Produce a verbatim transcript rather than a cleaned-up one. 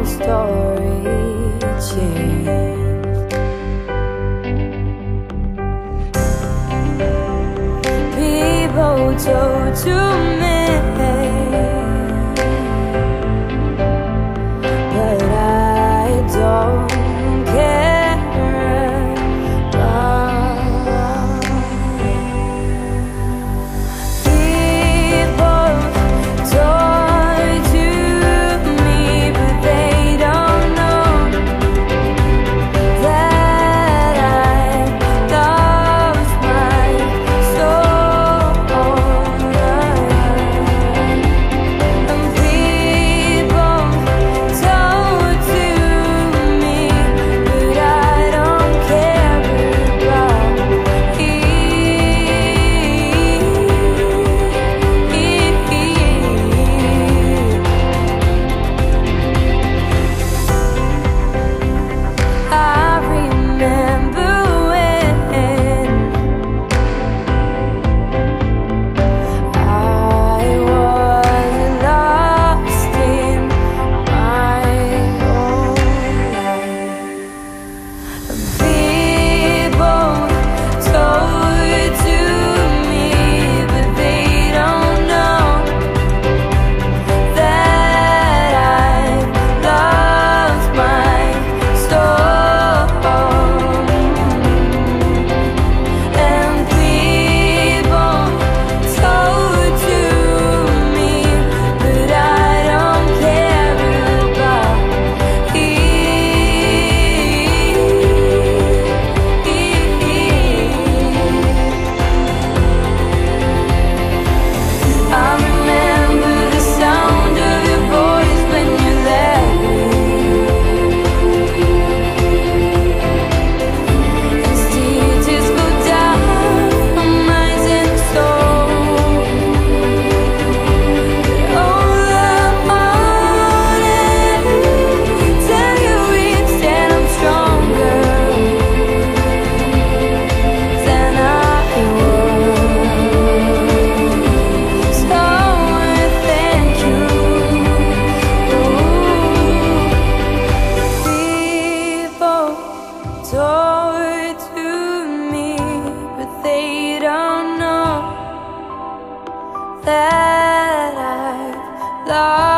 story changed. People told to me, but I don't care about. People talk to me, but they don't know that I lost my soul. And people talk to me, but I don't care about I remember when I was lost in my own life. People told to me, but they don't know that I've lost my soul. And people told to me, but I don't care about I remember the sound of your voice when you left me, and stitches go down my mind and soul. But all I wanted to tell you instead I'm stronger than I was. So thank you. People talk to me, but they don't know that I've lost